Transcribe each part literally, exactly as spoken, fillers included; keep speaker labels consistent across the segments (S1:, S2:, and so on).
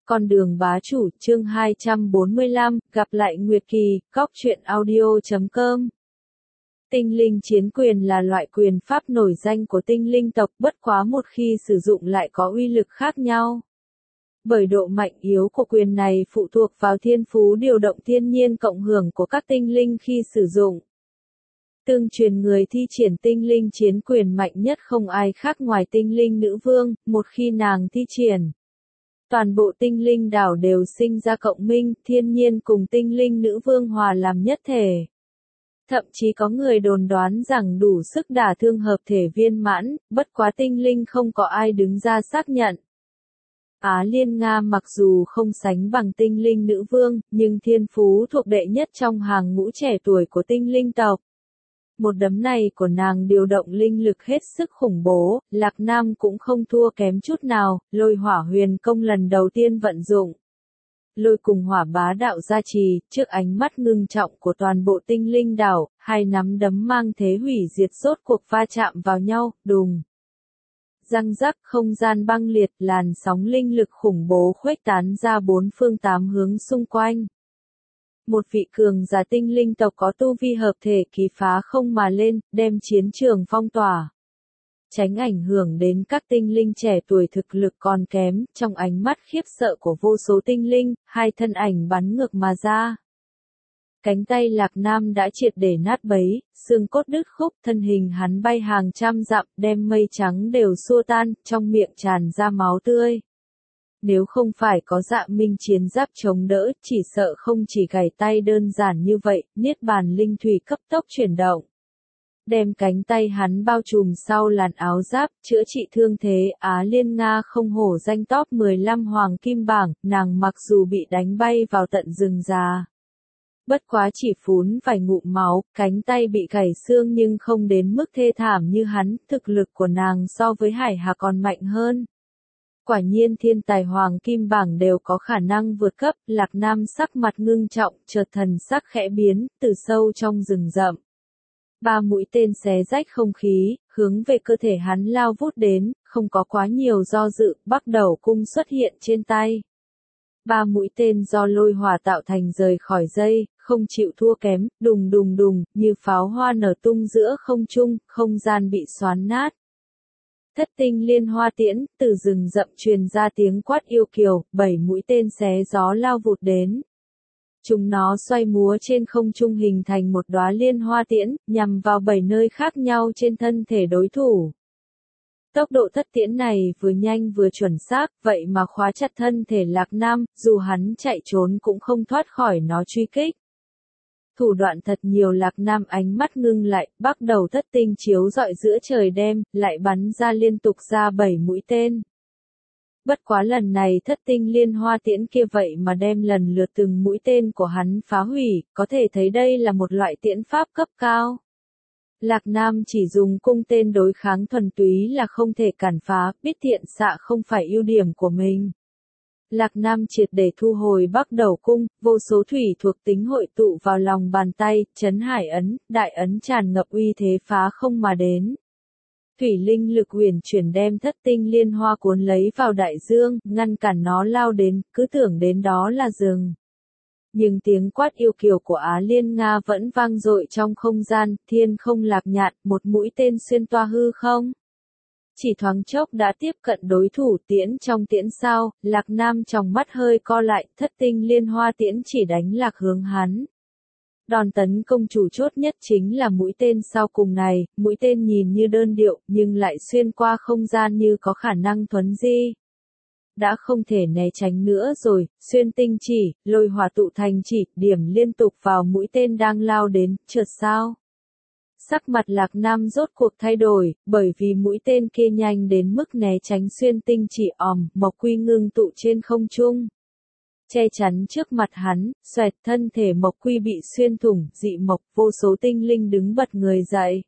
S1: Con đường bá chủ, chương hai trăm bốn mươi lăm, gặp lại Nguyệt Kỳ, góc truyện audio chấm com. Tinh linh chiến quyền là loại quyền pháp nổi danh của tinh linh tộc, bất quá một khi sử dụng lại có uy lực khác nhau. Bởi độ mạnh yếu của quyền này phụ thuộc vào thiên phú điều động thiên nhiên cộng hưởng của các tinh linh khi sử dụng. Tương truyền người thi triển tinh linh chiến quyền mạnh nhất không ai khác ngoài tinh linh nữ vương, một khi nàng thi triển, toàn bộ tinh linh đảo đều sinh ra cộng minh, thiên nhiên cùng tinh linh nữ vương hòa làm nhất thể. Thậm chí có người đồn đoán rằng đủ sức đả thương hợp thể viên mãn, bất quá tinh linh không có ai đứng ra xác nhận. Á Liên Nga mặc dù không sánh bằng tinh linh nữ vương, nhưng thiên phú thuộc đệ nhất trong hàng ngũ trẻ tuổi của tinh linh tộc. Một đấm này của nàng điều động linh lực hết sức khủng bố, Lạc Nam cũng không thua kém chút nào, lôi hỏa huyền công lần đầu tiên vận dụng. Lôi cùng hỏa bá đạo gia trì, trước ánh mắt ngưng trọng của toàn bộ tinh linh đảo, hai nắm đấm mang thế hủy diệt rốt cuộc va chạm vào nhau, đùng. Răng rắc, không gian băng liệt, làn sóng linh lực khủng bố khuếch tán ra bốn phương tám hướng xung quanh. Một vị cường giả tinh linh tộc có tu vi hợp thể kỳ phá không mà lên, đem chiến trường phong tỏa. Tránh ảnh hưởng đến các tinh linh trẻ tuổi thực lực còn kém, trong ánh mắt khiếp sợ của vô số tinh linh, hai thân ảnh bắn ngược mà ra. Cánh tay Lạc Nam đã triệt để nát bấy, xương cốt đứt khúc, thân hình hắn bay hàng trăm dặm, đem mây trắng đều xua tan, trong miệng tràn ra máu tươi. Nếu không phải có Dạ Minh chiến giáp chống đỡ, chỉ sợ không chỉ gãy tay đơn giản như vậy, niết bàn linh thủy cấp tốc chuyển động. Đem cánh tay hắn bao trùm sau làn áo giáp, chữa trị thương thế. Á Liên Nga không hổ danh top mười lăm hoàng kim bảng, nàng mặc dù bị đánh bay vào tận rừng già. Bất quá chỉ phún vài ngụm máu, cánh tay bị gãy xương nhưng không đến mức thê thảm như hắn, thực lực của nàng so với Hải Hà còn mạnh hơn. Quả nhiên thiên tài hoàng kim bảng đều có khả năng vượt cấp, Lạc Nam sắc mặt ngưng trọng, chợt thần sắc khẽ biến, từ sâu trong rừng rậm. Ba mũi tên xé rách không khí, hướng về cơ thể hắn lao vút đến, không có quá nhiều do dự, bắt đầu cung xuất hiện trên tay. Ba mũi tên do lôi hỏa tạo thành rời khỏi dây, không chịu thua kém, đùng đùng đùng, như pháo hoa nở tung giữa không trung, không gian bị xoắn nát. Thất tinh liên hoa tiễn, từ rừng rậm truyền ra tiếng quát yêu kiều, bảy mũi tên xé gió lao vụt đến. Chúng nó xoay múa trên không trung hình thành một đóa liên hoa tiễn, nhằm vào bảy nơi khác nhau trên thân thể đối thủ. Tốc độ thất tiễn này vừa nhanh vừa chuẩn xác, vậy mà khóa chặt thân thể Lạc Nam, dù hắn chạy trốn cũng không thoát khỏi nó truy kích. Thủ đoạn thật nhiều. Lạc Nam ánh mắt ngưng lại, bắt đầu thất tinh chiếu rọi giữa trời đêm, lại bắn ra liên tục ra bảy mũi tên. Bất quá lần này thất tinh liên hoa tiễn kia vậy mà đem lần lượt từng mũi tên của hắn phá hủy, có thể thấy đây là một loại tiễn pháp cấp cao. Lạc Nam chỉ dùng cung tên đối kháng thuần túy là không thể cản phá, biết thiện xạ không phải ưu điểm của mình. Lạc Nam triệt để thu hồi Bắc Đầu cung, vô số thủy thuộc tính hội tụ vào lòng bàn tay, chấn hải ấn, đại ấn tràn ngập uy thế phá không mà đến. Thủy linh lực huyền chuyển đem thất tinh liên hoa cuốn lấy vào đại dương, ngăn cản nó lao đến, cứ tưởng đến đó là rừng. Nhưng tiếng quát yêu kiều của Á Liên Nga vẫn vang dội trong không gian, thiên không lạc nhạn, một mũi tên xuyên toa hư không. Chỉ thoáng chốc đã tiếp cận đối thủ. Tiễn trong tiễn sao, Lạc Nam trong mắt hơi co lại, thất tinh liên hoa tiễn chỉ đánh lạc hướng hắn. Đòn tấn công chủ chốt nhất chính là mũi tên sau cùng này, mũi tên nhìn như đơn điệu, nhưng lại xuyên qua không gian như có khả năng thuấn di. Đã không thể né tránh nữa rồi, xuyên tinh chỉ, lôi hỏa tụ thành chỉ, điểm liên tục vào mũi tên đang lao đến, chợt sao. Sắc mặt Lạc Nam rốt cuộc thay đổi, bởi vì mũi tên kia nhanh đến mức né tránh xuyên tinh chỉ òm, Mộc Quy ngưng tụ trên không trung. Che chắn trước mặt hắn, xoẹt, thân thể Mộc Quy bị xuyên thủng, dị mộc, vô số tinh linh đứng bật người dậy.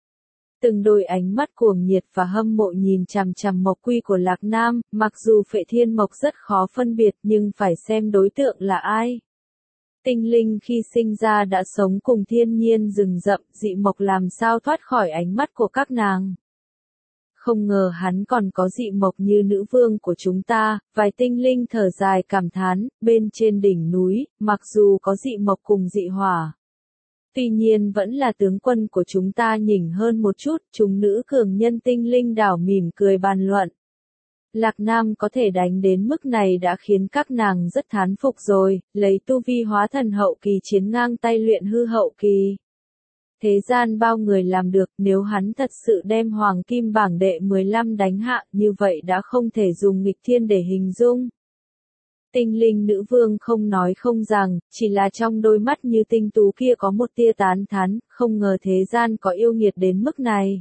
S1: Từng đôi ánh mắt cuồng nhiệt và hâm mộ nhìn chằm chằm Mộc Quy của Lạc Nam, mặc dù Phệ Thiên Mộc rất khó phân biệt nhưng phải xem đối tượng là ai. Tinh linh khi sinh ra đã sống cùng thiên nhiên rừng rậm, dị mộc làm sao thoát khỏi ánh mắt của các nàng. Không ngờ hắn còn có dị mộc như nữ vương của chúng ta, vài tinh linh thở dài cảm thán, bên trên đỉnh núi, mặc dù có dị mộc cùng dị hỏa. Tuy nhiên vẫn là tướng quân của chúng ta nhỉnh hơn một chút, chúng nữ cường nhân tinh linh đảo mỉm cười bàn luận. Lạc Nam có thể đánh đến mức này đã khiến các nàng rất thán phục rồi, lấy tu vi hóa thần hậu kỳ chiến ngang tay luyện hư hậu kỳ. Thế gian bao người làm được, nếu hắn thật sự đem hoàng kim bảng đệ mười lăm đánh hạ, như vậy đã không thể dùng nghịch thiên để hình dung. Tinh linh nữ vương không nói không rằng, chỉ là trong đôi mắt như tinh tú kia có một tia tán thán, không ngờ thế gian có yêu nghiệt đến mức này.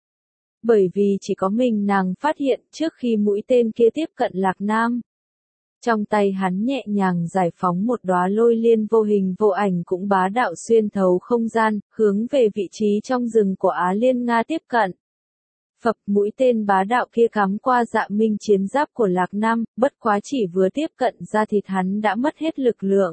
S1: Bởi vì chỉ có mình nàng phát hiện trước khi mũi tên kia tiếp cận Lạc Nam. Trong tay hắn nhẹ nhàng giải phóng một đóa lôi liên vô hình vô ảnh cũng bá đạo xuyên thấu không gian, hướng về vị trí trong rừng của Á Liên Nga tiếp cận. Phập mũi tên bá đạo kia cắm qua Dạ Minh chiến giáp của Lạc Nam, bất quá chỉ vừa tiếp cận ra thịt hắn đã mất hết lực lượng.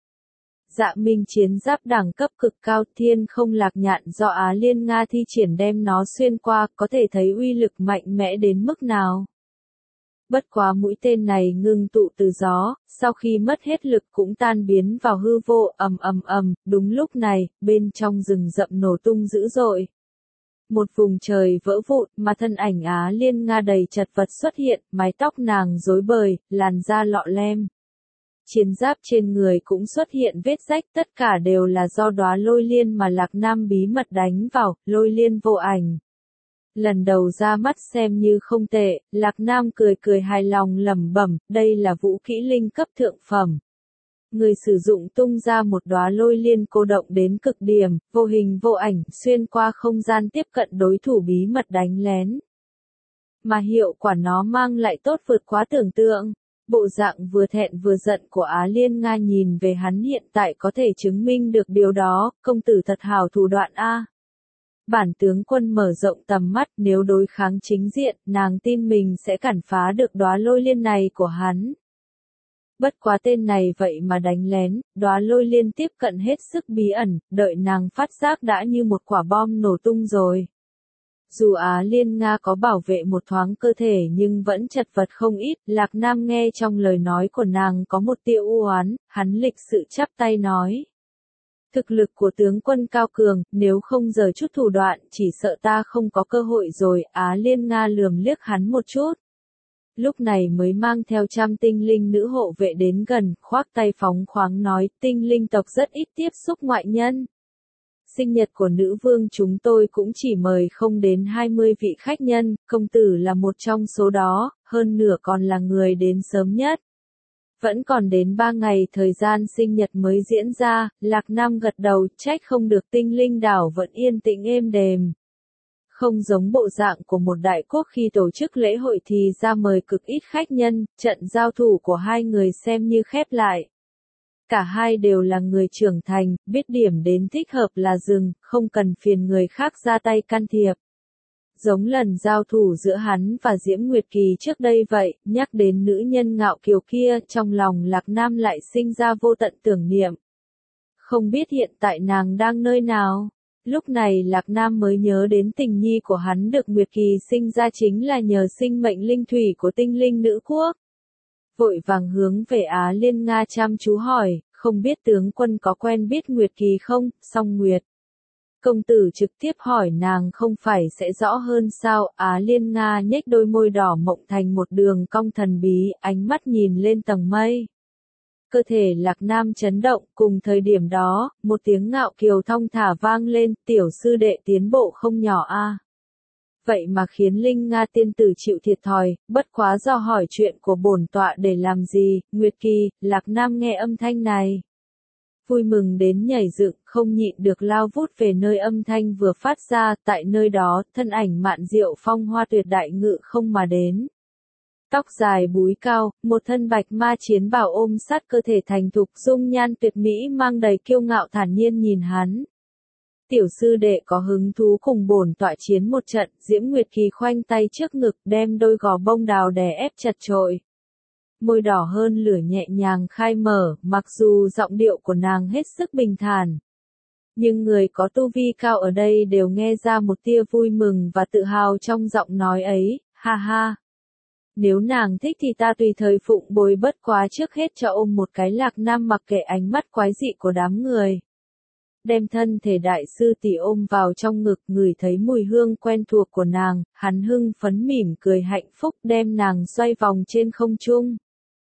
S1: Dạ Minh chiến giáp đẳng cấp cực cao thiên không lạc nhạn do Á Liên Nga thi triển đem nó xuyên qua, có thể thấy uy lực mạnh mẽ đến mức nào. Bất quá mũi tên này ngưng tụ từ gió, sau khi mất hết lực cũng tan biến vào hư vô, ầm ầm ầm, đúng lúc này, bên trong rừng rậm nổ tung dữ dội. Một vùng trời vỡ vụn, mà thân ảnh Á Liên Nga đầy chật vật xuất hiện, mái tóc nàng rối bời, làn da lọ lem. Chiến giáp trên người cũng xuất hiện vết rách, tất cả đều là do đóa lôi liên mà Lạc Nam bí mật đánh vào, lôi liên vô ảnh. Lần đầu ra mắt xem như không tệ, Lạc Nam cười cười hài lòng lẩm bẩm, đây là vũ kỹ linh cấp thượng phẩm. Người sử dụng tung ra một đóa lôi liên cô động đến cực điểm, vô hình vô ảnh, xuyên qua không gian tiếp cận đối thủ bí mật đánh lén. Mà hiệu quả nó mang lại tốt vượt quá tưởng tượng. Bộ dạng vừa thẹn vừa giận của Á Liên Nga nhìn về hắn hiện tại có thể chứng minh được điều đó, công tử thật hảo thủ đoạn a. Bản tướng quân mở rộng tầm mắt, nếu đối kháng chính diện, nàng tin mình sẽ cản phá được đóa lôi liên này của hắn. Bất quá tên này vậy mà đánh lén, đóa lôi liên tiếp cận hết sức bí ẩn, đợi nàng phát giác đã như một quả bom nổ tung rồi. Dù Á Liên Nga có bảo vệ một thoáng cơ thể nhưng vẫn chật vật không ít, Lạc Nam nghe trong lời nói của nàng có một tia u oán, hắn lịch sự chắp tay nói. Thực lực của tướng quân cao cường, nếu không giờ chút thủ đoạn, chỉ sợ ta không có cơ hội rồi, Á Liên Nga lườm liếc hắn một chút. Lúc này mới mang theo trăm tinh linh nữ hộ vệ đến gần, khoác tay phóng khoáng nói, tinh linh tộc rất ít tiếp xúc ngoại nhân. Sinh nhật của nữ vương chúng tôi cũng chỉ mời không đến hai mươi vị khách nhân, công tử là một trong số đó, hơn nửa còn là người đến sớm nhất. Vẫn còn đến ba ngày thời gian sinh nhật mới diễn ra, Lạc Nam gật đầu, trách không được tinh linh đảo vẫn yên tĩnh êm đềm. Không giống bộ dạng của một đại quốc khi tổ chức lễ hội thì ra mời cực ít khách nhân, trận giao thủ của hai người xem như khép lại. Cả hai đều là người trưởng thành, biết điểm đến thích hợp là dừng, không cần phiền người khác ra tay can thiệp. Giống lần giao thủ giữa hắn và Diễm Nguyệt Kỳ trước đây vậy, nhắc đến nữ nhân ngạo kiều kia, trong lòng Lạc Nam lại sinh ra vô tận tưởng niệm. Không biết hiện tại nàng đang nơi nào? Lúc này Lạc Nam mới nhớ đến tình nhi của hắn được Nguyệt Kỳ sinh ra chính là nhờ sinh mệnh linh thủy của tinh linh nữ quốc. Vội vàng hướng về Á Liên Nga chăm chú hỏi, không biết tướng quân có quen biết Nguyệt Kỳ không, song Nguyệt. Công tử trực tiếp hỏi nàng không phải sẽ rõ hơn sao, Á Liên Nga nhếch đôi môi đỏ mộng thành một đường cong thần bí, ánh mắt nhìn lên tầng mây. Cơ thể Lạc Nam chấn động, cùng thời điểm đó, một tiếng ngạo kiều thong thả vang lên, tiểu sư đệ tiến bộ không nhỏ a. Vậy mà khiến Linh Nga tiên tử chịu thiệt thòi, bất quá do hỏi chuyện của bổn tọa để làm gì, Nguyệt Kỳ, Lạc Nam nghe âm thanh này. Vui mừng đến nhảy dựng, không nhịn được lao vút về nơi âm thanh vừa phát ra, tại nơi đó, thân ảnh Mạn Diệu phong hoa tuyệt đại ngự không mà đến. Tóc dài búi cao, một thân bạch ma chiến bào ôm sát cơ thể thành thục dung nhan tuyệt mỹ mang đầy kiêu ngạo thản nhiên nhìn hắn. Tiểu sư đệ có hứng thú cùng bổn tọa chiến một trận, Diễm Nguyệt Kỳ khoanh tay trước ngực đem đôi gò bông đào đè ép chặt chội. Môi đỏ hơn lửa nhẹ nhàng khai mở, mặc dù giọng điệu của nàng hết sức bình thản. Nhưng người có tu vi cao ở đây đều nghe ra một tia vui mừng và tự hào trong giọng nói ấy, ha ha. Nếu nàng thích thì ta tùy thời phụng bồi, bất quá trước hết cho ôm một cái. Lạc Nam mặc kệ ánh mắt quái dị của đám người. Đem thân thể đại sư tỷ ôm vào trong ngực, ngửi thấy mùi hương quen thuộc của nàng, hắn hưng phấn mỉm cười hạnh phúc đem nàng xoay vòng trên không trung.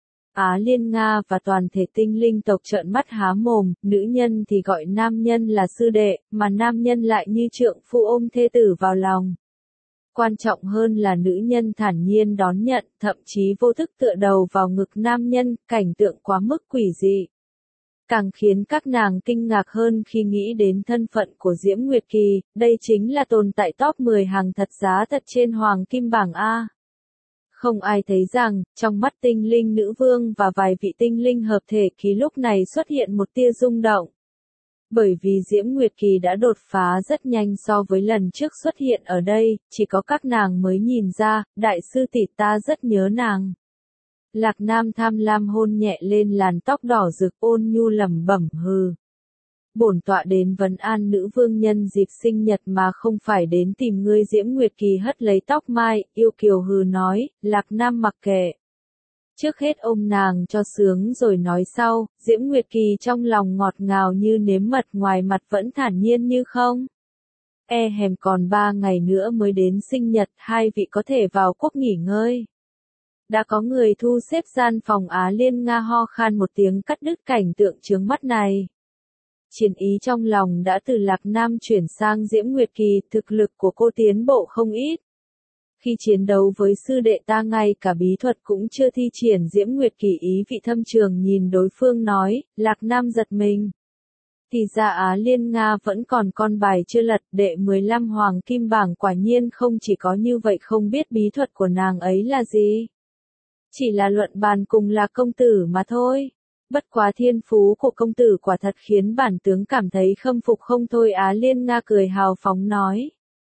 S1: Á Liên Nga và toàn thể tinh linh tộc trợn mắt há mồm, nữ nhân thì gọi nam nhân là sư đệ, mà nam nhân lại như trượng phu ôm thê tử vào lòng. Quan trọng hơn là nữ nhân thản nhiên đón nhận, thậm chí vô thức tựa đầu vào ngực nam nhân, cảnh tượng quá mức quỷ dị. Càng khiến các nàng kinh ngạc hơn khi nghĩ đến thân phận của Diễm Nguyệt Kỳ, đây chính là tồn tại top mười hàng thật giá thật trên Hoàng Kim Bảng A. Không ai thấy rằng, trong mắt tinh linh nữ vương và vài vị tinh linh hợp thể kỳ lúc này xuất hiện một tia rung động. Bởi vì Diễm Nguyệt Kỳ đã đột phá rất nhanh so với lần trước xuất hiện ở đây, chỉ có các nàng mới nhìn ra, đại sư tỷ ta rất nhớ nàng. Lạc Nam tham lam hôn nhẹ lên làn tóc đỏ rực, ôn nhu lẩm bẩm hừ. Bổn tọa đến vấn an nữ vương nhân dịp sinh nhật mà không phải đến tìm ngươi. Diễm Nguyệt Kỳ hất lấy tóc mai, yêu kiều hừ nói, Lạc Nam mặc kệ. Trước hết ôm nàng cho sướng rồi nói sau. Diễm Nguyệt Kỳ trong lòng ngọt ngào như nếm mật, ngoài mặt vẫn thản nhiên như không. E hèm còn ba ngày nữa mới đến sinh nhật, hai vị có thể vào quốc nghỉ ngơi. Đã có người thu xếp gian phòng. Á Liên Nga ho khan một tiếng cắt đứt cảnh tượng chướng mắt này. Chiến ý trong lòng đã từ Lạc Nam chuyển sang Diễm Nguyệt Kỳ, thực lực của cô tiến bộ không ít. Khi chiến đấu với sư đệ ta ngay cả bí thuật cũng chưa thi triển. Diễm Nguyệt Kỳ ý vị thâm trường nhìn đối phương nói, Lạc Nam giật mình. Thì ra Á Liên Nga vẫn còn con bài chưa lật, đệ mười lăm Hoàng Kim Bảng quả nhiên không chỉ có như vậy. Không biết bí thuật của nàng ấy là gì? Chỉ là luận bàn cùng là công tử mà thôi. Bất quá thiên phú của công tử quả thật khiến bản tướng cảm thấy khâm phục không thôi. Á Liên Nga cười hào phóng nói.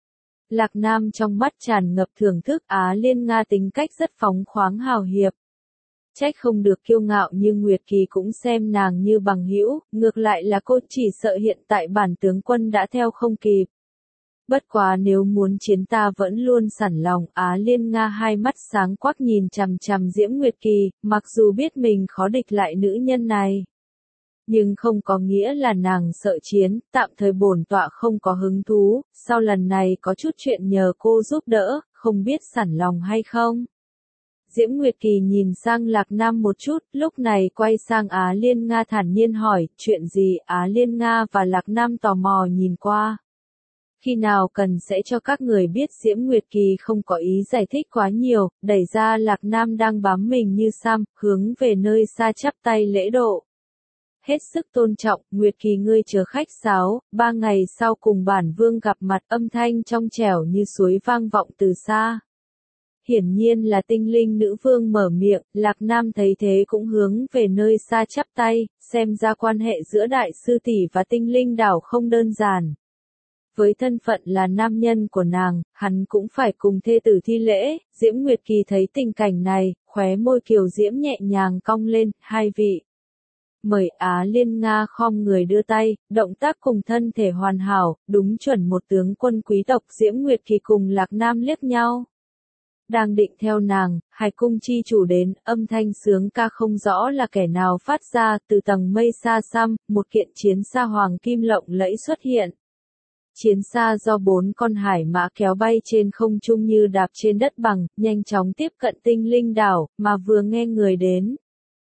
S1: Lạc Nam trong mắt tràn ngập thưởng thức. Á Liên Nga tính cách rất phóng khoáng hào hiệp. Trách không được kiêu ngạo, nhưng Nguyệt Kỳ cũng xem nàng như bằng hữu, ngược lại là cô chỉ sợ hiện tại bản tướng quân đã theo không kịp. Bất quá nếu muốn chiến ta vẫn luôn sẵn lòng. Á Liên Nga hai mắt sáng quắc nhìn chằm chằm Diễm Nguyệt Kỳ, mặc dù biết mình khó địch lại nữ nhân này. Nhưng không có nghĩa là nàng sợ chiến, tạm thời bổn tọa không có hứng thú, sau lần này có chút chuyện nhờ cô giúp đỡ, không biết sẵn lòng hay không. Diễm Nguyệt Kỳ nhìn sang Lạc Nam một chút, lúc này quay sang Á Liên Nga thản nhiên hỏi, chuyện gì? Á Liên Nga và Lạc Nam tò mò nhìn qua. Khi nào cần sẽ cho các người biết. Diễm Nguyệt Kỳ không có ý giải thích quá nhiều, đẩy ra Lạc Nam đang bám mình như Sam, hướng về nơi xa chắp tay lễ độ. Hết sức tôn trọng, Nguyệt Kỳ ngươi chờ khách sáo, ba ngày sau cùng bản vương gặp mặt. Âm thanh trong trẻo như suối vang vọng từ xa. Hiển nhiên là tinh linh nữ vương mở miệng, Lạc Nam thấy thế cũng hướng về nơi xa chắp tay, xem ra quan hệ giữa đại sư tỷ và tinh linh đảo không đơn giản. Với thân phận là nam nhân của nàng, hắn cũng phải cùng thê tử thi lễ. Diễm Nguyệt Kỳ thấy tình cảnh này, khóe môi kiều diễm nhẹ nhàng cong lên, hai vị. Mời. Á Liên Nga khom người đưa tay, động tác cùng thân thể hoàn hảo, đúng chuẩn một tướng quân quý tộc. Diễm Nguyệt Kỳ cùng Lạc Nam liếc nhau. Đang định theo nàng, Hải cung chi chủ đến, âm thanh sướng ca không rõ là kẻ nào phát ra. Từ tầng mây xa xăm, một kiện chiến xa hoàng kim lộng lẫy xuất hiện. Chiến xa do bốn con hải mã kéo bay trên không trung như đạp trên đất bằng, nhanh chóng tiếp cận tinh linh đảo, mà vừa nghe người đến.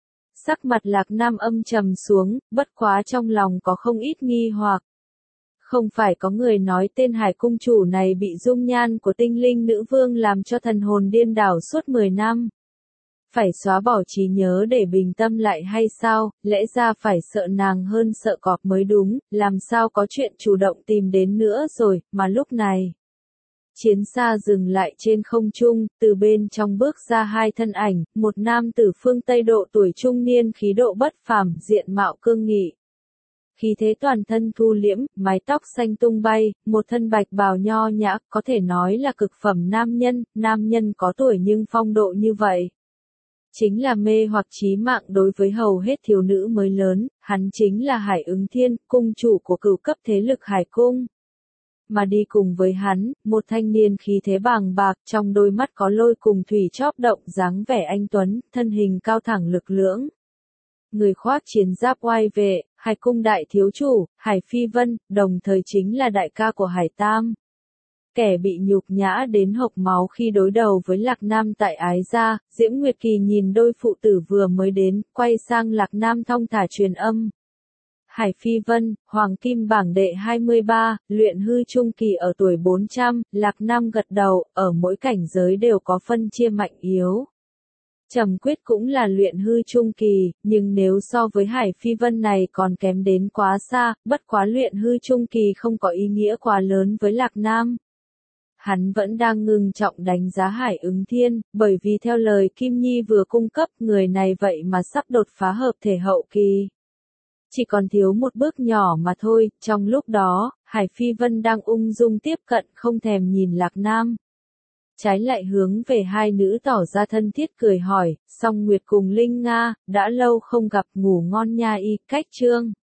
S1: Sắc mặt Lạc Nam âm trầm xuống, bất quá trong lòng có không ít nghi hoặc. Không phải có người nói tên Hải cung chủ này bị dung nhan của tinh linh nữ vương làm cho thần hồn điên đảo suốt mười năm. Phải xóa bỏ trí nhớ để bình tâm lại hay sao? Lẽ ra phải sợ nàng hơn sợ cọp mới đúng, làm sao có chuyện chủ động tìm đến nữa rồi, mà lúc này. Chiến xa dừng lại trên không trung, từ bên trong bước ra hai thân ảnh, một nam tử phương Tây độ tuổi trung niên khí độ bất phàm, diện mạo cương nghị. Khí thế toàn thân thu liễm, mái tóc xanh tung bay, một thân bạch bào nho nhã, có thể nói là cực phẩm nam nhân, nam nhân có tuổi nhưng phong độ như vậy. chính là mê hoặc chí mạng đối với hầu hết thiếu nữ mới lớn, hắn chính là Hải Ứng Thiên, cung chủ của cửu cấp thế lực Hải Cung. Mà đi cùng với hắn, một thanh niên khí thế bàng bạc, trong đôi mắt có lôi cùng thủy chóp động, dáng vẻ anh tuấn, thân hình cao thẳng lực lưỡng. Người khoác chiến giáp oai vệ, Hải Cung đại thiếu chủ, Hải Phi Vân, đồng thời chính là đại ca của Hải Tam. Kẻ bị nhục nhã đến hộc máu khi đối đầu với Lạc Nam tại Ái Gia, Diễm Nguyệt Kỳ nhìn đôi phụ tử vừa mới đến, quay sang Lạc Nam thong thả truyền âm. Hải Phi Vân, Hoàng Kim bảng đệ hai mươi ba, luyện hư trung kỳ ở tuổi bốn trăm, Lạc Nam gật đầu, ở mỗi cảnh giới đều có phân chia mạnh yếu. Trầm Quyết cũng là luyện hư trung kỳ, nhưng nếu so với Hải Phi Vân này còn kém đến quá xa, bất quá luyện hư trung kỳ không có ý nghĩa quá lớn với Lạc Nam. Hắn vẫn đang ngưng trọng đánh giá Hải Ứng Thiên, bởi vì theo lời Kim Nhi vừa cung cấp, người này vậy mà sắp đột phá hợp thể hậu kỳ. Chỉ còn thiếu một bước nhỏ mà thôi, trong lúc đó, Hải Phi Vân đang ung dung tiếp cận không thèm nhìn Lạc Nam. Trái lại hướng về hai nữ tỏ ra thân thiết cười hỏi, Song Nguyệt cùng Linh Nga, đã lâu không gặp, ngủ ngon nha y, cách chương.